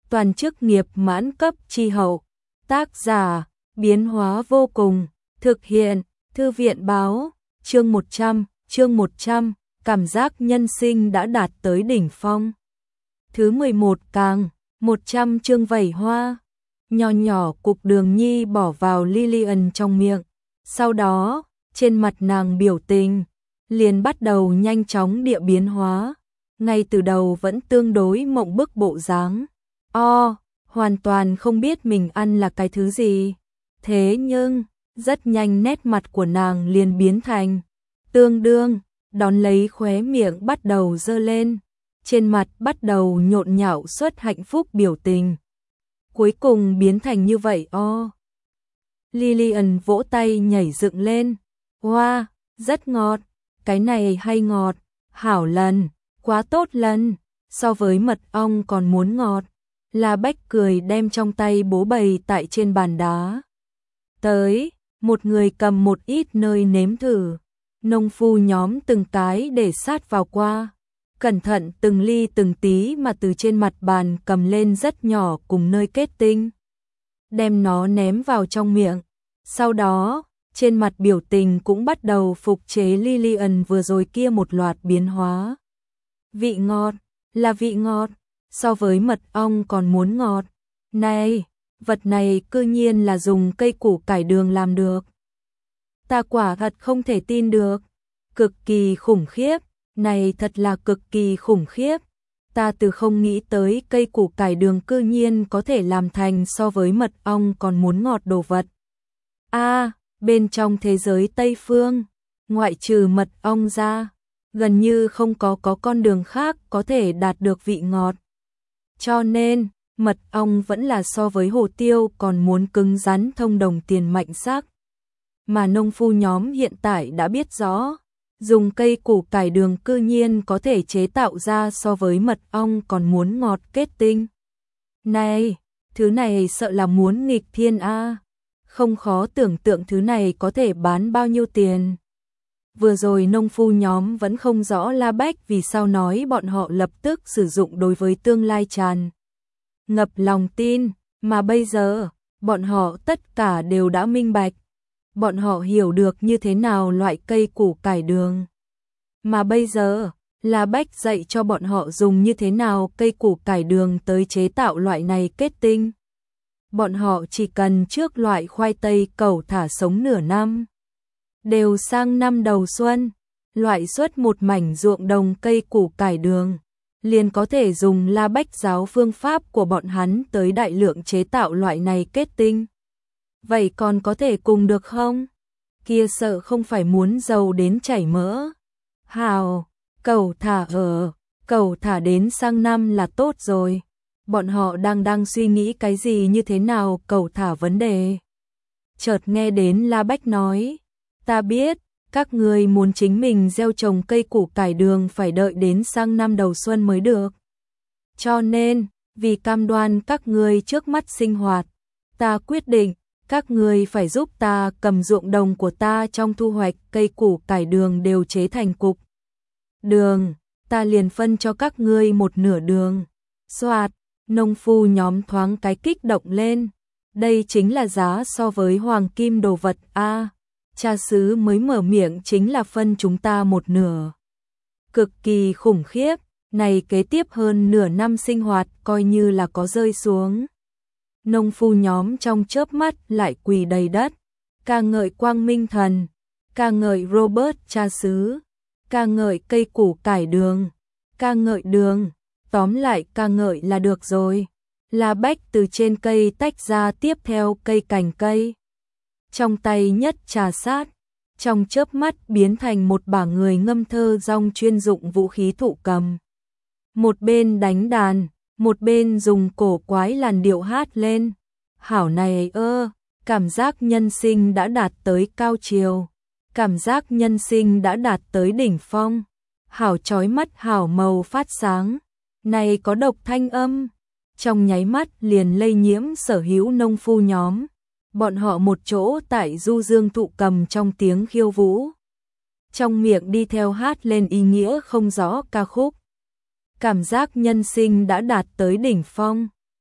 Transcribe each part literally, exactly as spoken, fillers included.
toàn chức nghiệp mãn cấp chi hậu. Tác giả, biến hóa vô cùng, thực hiện, thư viện báo, chương một trăm, chương một trăm, cảm giác nhân sinh đã đạt tới đỉnh phong. Thứ mười một càng, một trăm chương vẩy hoa, nhỏ nhỏ cục đường nhi bỏ vào Lillian trong miệng, sau đó, trên mặt nàng biểu tình, liền bắt đầu nhanh chóng địa biến hóa, ngay từ đầu vẫn tương đối mộng bức bộ dáng. O, hoàn toàn không biết mình ăn là cái thứ gì. Thế nhưng, rất nhanh nét mặt của nàng liền biến thành tương đương, đón lấy khóe miệng bắt đầu dơ lên, trên mặt bắt đầu nhộn nhạo xuất hạnh phúc biểu tình. Cuối cùng biến thành như vậy o. Lillian vỗ tay nhảy dựng lên. Wow, rất ngọt, cái này hay ngọt, hảo lần, quá tốt lần, so với mật ong còn muốn ngọt. La Bách cười đem trong tay bố bày tại trên bàn đá. Tới, một người cầm một ít nơi nếm thử. Nông phu nhóm từng cái để sát vào qua. Cẩn thận từng ly từng tí mà từ trên mặt bàn cầm lên rất nhỏ cùng nơi kết tinh. Đem nó ném vào trong miệng. Sau đó, trên mặt biểu tình cũng bắt đầu phục chế Lillian vừa rồi kia một loạt biến hóa. Vị ngọt, là vị ngọt, so với mật ong còn muốn ngọt. Này, vật này cư nhiên là dùng cây củ cải đường làm được. Ta quả thật không thể tin được. Cực kỳ khủng khiếp, này thật là cực kỳ khủng khiếp. Ta từ không nghĩ tới cây củ cải đường cư nhiên có thể làm thành so với mật ong còn muốn ngọt đồ vật. A, à, bên trong thế giới Tây Phương, ngoại trừ mật ong ra, gần như không có có con đường khác có thể đạt được vị ngọt. Cho nên, mật ong vẫn là so với hồ tiêu còn muốn cứng rắn thông đồng tiền mạnh sắc. Mà nông phu nhóm hiện tại đã biết rõ, dùng cây củ cải đường cư nhiên có thể chế tạo ra so với mật ong còn muốn ngọt kết tinh. Này, thứ này sợ là muốn nghịch thiên a. Không khó tưởng tượng thứ này có thể bán bao nhiêu tiền. Vừa rồi nông phu nhóm vẫn không rõ La Bách vì sao nói bọn họ lập tức sử dụng đối với tương lai tràn ngập lòng tin, mà bây giờ, bọn họ tất cả đều đã minh bạch. Bọn họ hiểu được như thế nào loại cây củ cải đường. Mà bây giờ, La Bách dạy cho bọn họ dùng như thế nào cây củ cải đường tới chế tạo loại này kết tinh. Bọn họ chỉ cần trước loại khoai tây cẩu thả sống nửa năm. Đều sang năm đầu xuân, loại xuất một mảnh ruộng đồng cây củ cải đường, liền có thể dùng La Bách giáo phương pháp của bọn hắn tới đại lượng chế tạo loại này kết tinh. Vậy còn có thể cùng được không? Kia sợ không phải muốn giàu đến chảy mỡ. Hào, cẩu thả ở, cẩu thả đến sang năm là tốt rồi. Bọn họ đang đang suy nghĩ cái gì như thế nào cẩu thả vấn đề. Chợt nghe đến La Bách nói, ta biết, các người muốn chính mình gieo trồng cây củ cải đường phải đợi đến sang năm đầu xuân mới được. Cho nên, vì cam đoan các người trước mắt sinh hoạt, ta quyết định, các người phải giúp ta cầm ruộng đồng của ta trong thu hoạch cây củ cải đường đều chế thành cục đường, ta liền phân cho các ngươi một nửa đường. Soạt, nông phu nhóm thoáng cái kích động lên. Đây chính là giá so với hoàng kim đồ vật a. À, cha xứ mới mở miệng chính là phân chúng ta một nửa. Cực kỳ khủng khiếp, này kế tiếp hơn nửa năm sinh hoạt coi như là có rơi xuống. Nông phu nhóm trong chớp mắt lại quỳ đầy đất, ca ngợi Quang Minh Thần, ca ngợi Robert cha xứ, ca ngợi cây củ cải đường, ca ngợi đường, tóm lại ca ngợi là được rồi. La Bách từ trên cây tách ra tiếp theo cây cành cây. Trong tay nhất trà sát, trong chớp mắt biến thành một bả người ngâm thơ rong chuyên dụng vũ khí thụ cầm. Một bên đánh đàn, một bên dùng cổ quái làn điệu hát lên. Hảo này ơ, cảm giác nhân sinh đã đạt tới cao chiều. Cảm giác nhân sinh đã đạt tới đỉnh phong. Hảo chói mắt hảo màu phát sáng. Này có độc thanh âm. Trong nháy mắt liền lây nhiễm sở hữu nông phu nhóm. Bọn họ một chỗ tại du dương thụ cầm trong tiếng khiêu vũ. Trong miệng đi theo hát lên ý nghĩa không rõ ca khúc. Cảm giác nhân sinh đã đạt tới đỉnh phong.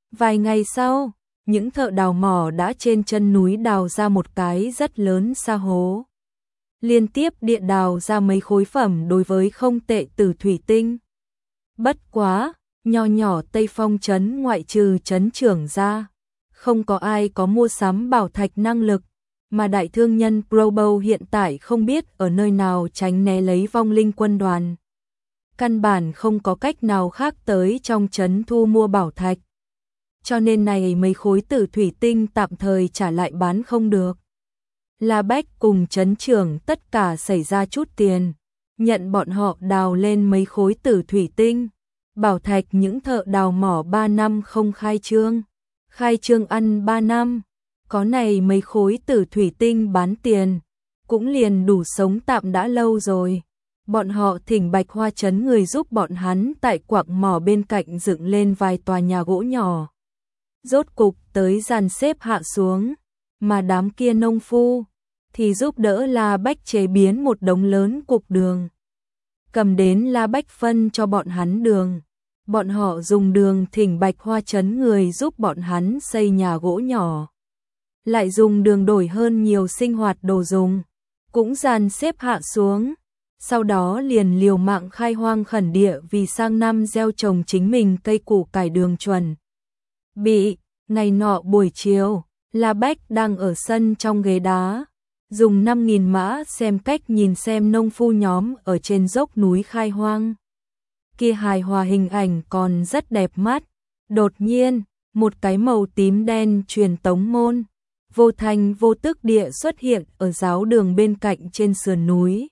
Vài ngày sau, những thợ đào mỏ đã trên chân núi đào ra một cái rất lớn sa hố. Liên tiếp địa đào ra mấy khối phẩm đối với không tệ từ thủy tinh. Bất quá, nho nhỏ Tây Phong trấn ngoại trừ trấn trưởng ra, không có ai có mua sắm bảo thạch năng lực, mà đại thương nhân Probo hiện tại không biết ở nơi nào tránh né lấy vong linh quân đoàn. Căn bản không có cách nào khác tới trong trấn thu mua bảo thạch. Cho nên này mấy khối tử thủy tinh tạm thời trả lại bán không được. La Bách cùng trấn trưởng tất cả xảy ra chút tiền, nhận bọn họ đào lên mấy khối tử thủy tinh. Bảo thạch những thợ đào mỏ ba năm không khai trương, khai trương ăn ba năm, có này mấy khối tử thủy tinh bán tiền, cũng liền đủ sống tạm đã lâu rồi. Bọn họ thỉnh Bạch Hoa trấn người giúp bọn hắn tại quặng mỏ bên cạnh dựng lên vài tòa nhà gỗ nhỏ. Rốt cục tới dàn xếp hạ xuống, mà đám kia nông phu thì giúp đỡ La Bách chế biến một đống lớn cục đường. Cầm đến La Bách phân cho bọn hắn đường. Bọn họ dùng đường thỉnh Bạch Hoa trấn người giúp bọn hắn xây nhà gỗ nhỏ. Lại dùng đường đổi hơn nhiều sinh hoạt đồ dùng, cũng dàn xếp hạ xuống. Sau đó liền liều mạng khai hoang khẩn địa vì sang năm gieo trồng chính mình cây củ cải đường chuẩn. Bị, ngày nọ buổi chiều, La Bách đang ở sân trong ghế đá, dùng năm nghìn mã xem cách nhìn xem nông phu nhóm ở trên dốc núi khai hoang. Kia hài hòa hình ảnh còn rất đẹp mắt. Đột nhiên, một cái màu tím đen truyền tống môn, vô thành vô tức địa xuất hiện ở giáo đường bên cạnh trên sườn núi.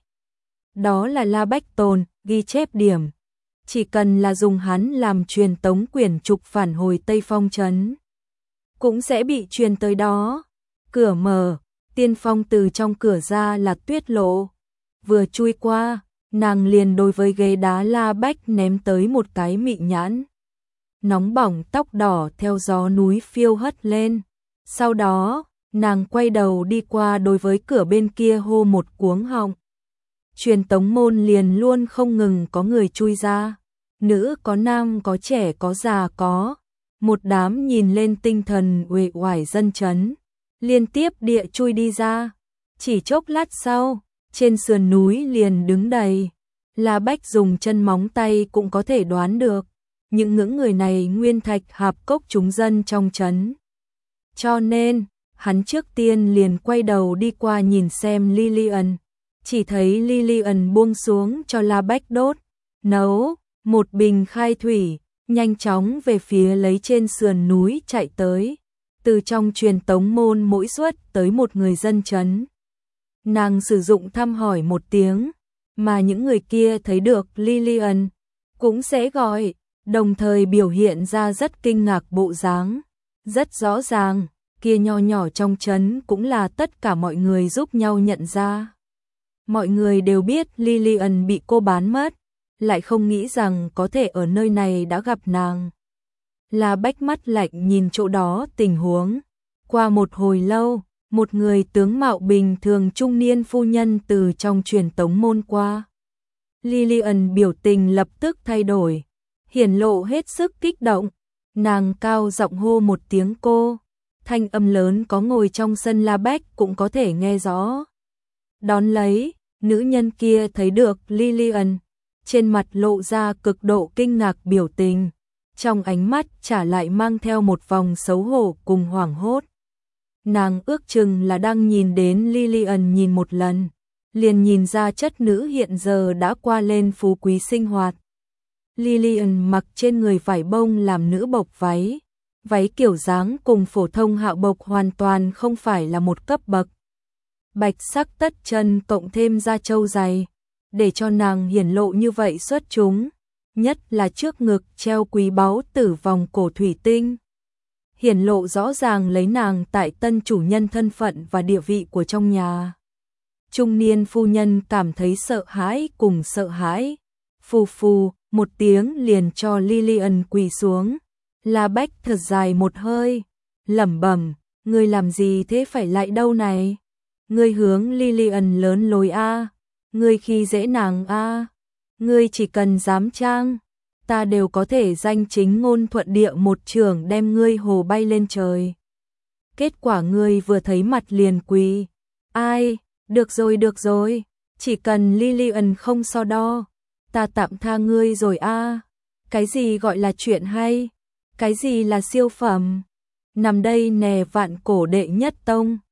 Đó là La Bách Tồn, ghi chép điểm. Chỉ cần là dùng hắn làm truyền tống quyển trục phản hồi Tây Phong trấn, cũng sẽ bị truyền tới đó. Cửa mở, Tiên Phong từ trong cửa ra là Tuyết Lộ. Vừa chui qua, nàng liền đối với ghế đá La Bách ném tới một cái mị nhãn. Nóng bỏng tóc đỏ theo gió núi phiêu hất lên. Sau đó, nàng quay đầu đi qua đối với cửa bên kia hô một cuống họng. Truyền tống môn liền luôn không ngừng có người chui ra. Nữ có nam có trẻ có già có. Một đám nhìn lên tinh thần uể oải dân chấn. Liên tiếp địa chui đi ra. Chỉ chốc lát sau, trên sườn núi liền đứng đầy. La Bách dùng chân móng tay cũng có thể đoán được. Những ngưỡng người này nguyên thạch hạp cốc chúng dân trong trấn. Cho nên, hắn trước tiên liền quay đầu đi qua nhìn xem Lillian. Chỉ thấy Lillian buông xuống cho La Bách đốt, nấu, một bình khai thủy, nhanh chóng về phía lấy trên sườn núi chạy tới. Từ trong truyền tống môn mỗi suất tới một người dân trấn. Nàng sử dụng thăm hỏi một tiếng, mà những người kia thấy được Lillian, cũng sẽ gọi, đồng thời biểu hiện ra rất kinh ngạc bộ dáng. Rất rõ ràng, kia nho nhỏ trong trấn cũng là tất cả mọi người giúp nhau nhận ra. Mọi người đều biết Lillian bị cô bán mất, lại không nghĩ rằng có thể ở nơi này đã gặp nàng. La Bách mắt lạnh nhìn chỗ đó tình huống. Qua một hồi lâu, một người tướng mạo bình thường trung niên phu nhân từ trong truyền tống môn qua. Lillian biểu tình lập tức thay đổi, hiển lộ hết sức kích động. Nàng cao giọng hô một tiếng cô, thanh âm lớn có ngồi trong sân La Bách cũng có thể nghe rõ. Đón lấy, nữ nhân kia thấy được Lillian, trên mặt lộ ra cực độ kinh ngạc biểu tình, trong ánh mắt trả lại mang theo một vòng xấu hổ cùng hoảng hốt. Nàng ước chừng là đang nhìn đến Lillian nhìn một lần, liền nhìn ra chất nữ hiện giờ đã qua lên phú quý sinh hoạt. Lillian mặc trên người vải bông làm nữ bộc váy, váy kiểu dáng cùng phổ thông hạo bộc hoàn toàn không phải là một cấp bậc. Bạch sắc tất chân cộng thêm da trâu dày, để cho nàng hiển lộ như vậy xuất chúng, nhất là trước ngực treo quý báu tử vòng cổ thủy tinh. Hiển lộ rõ ràng lấy nàng tại tân chủ nhân thân phận và địa vị của trong nhà. Trung niên phu nhân cảm thấy sợ hãi cùng sợ hãi. Phù phù, một tiếng liền cho Lillian quỳ xuống. La Bách thật dài một hơi, lẩm bẩm, ngươi làm gì thế phải lại đâu này? Ngươi hướng Lillian lớn lối a, ngươi khi dễ nàng a, ngươi chỉ cần dám trang, ta đều có thể danh chính ngôn thuận địa một trường đem ngươi hồ bay lên trời. Kết quả ngươi vừa thấy mặt liền quỳ. Ai, được rồi được rồi, chỉ cần Lilian không so đo, ta tạm tha ngươi rồi a. Cái gì gọi là chuyện hay? Cái gì là siêu phẩm? Nằm đây nè vạn cổ đệ nhất tông,